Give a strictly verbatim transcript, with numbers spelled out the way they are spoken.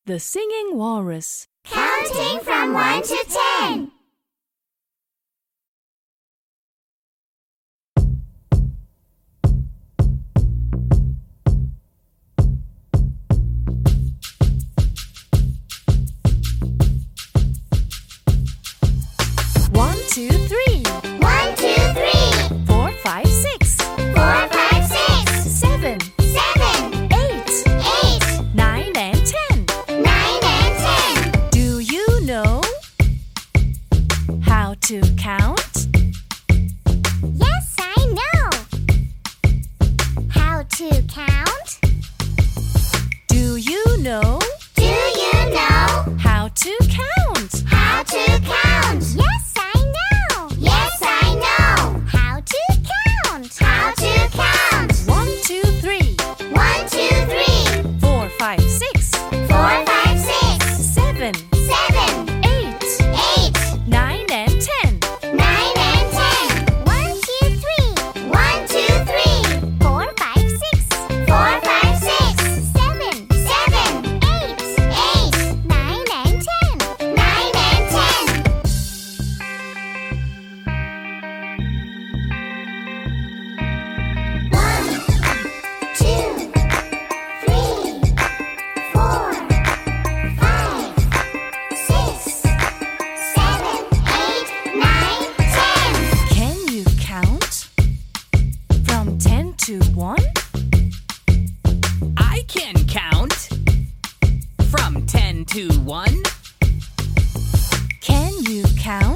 The Singing Walrus. Counting from one to ten. One, two, three. One, two, three. Four, five, six. Four, five, six. Seven. Seven. Eight. Eight. Nine and ten. Nine and ten. Do you know how to count? Yes, I know. How to count? Do you know Do you know how to count? how to count? Yes, I know. Yes, I know. How to count? How to count? One, two, three. One, two, three. Four, five, six. Four, five, six. Seven. Seven. Eight. Eight. Nine and ten. Nine and ten. One, two, three. One, two, three. Four, five, six. Four, five, six. Seven. Seven. Eight. Eight. Nine and ten. Nine and ten. One, two, three, four, five, six, seven, eight, nine, ten. Can you count from ten to one? I can count from ten to one. Can you count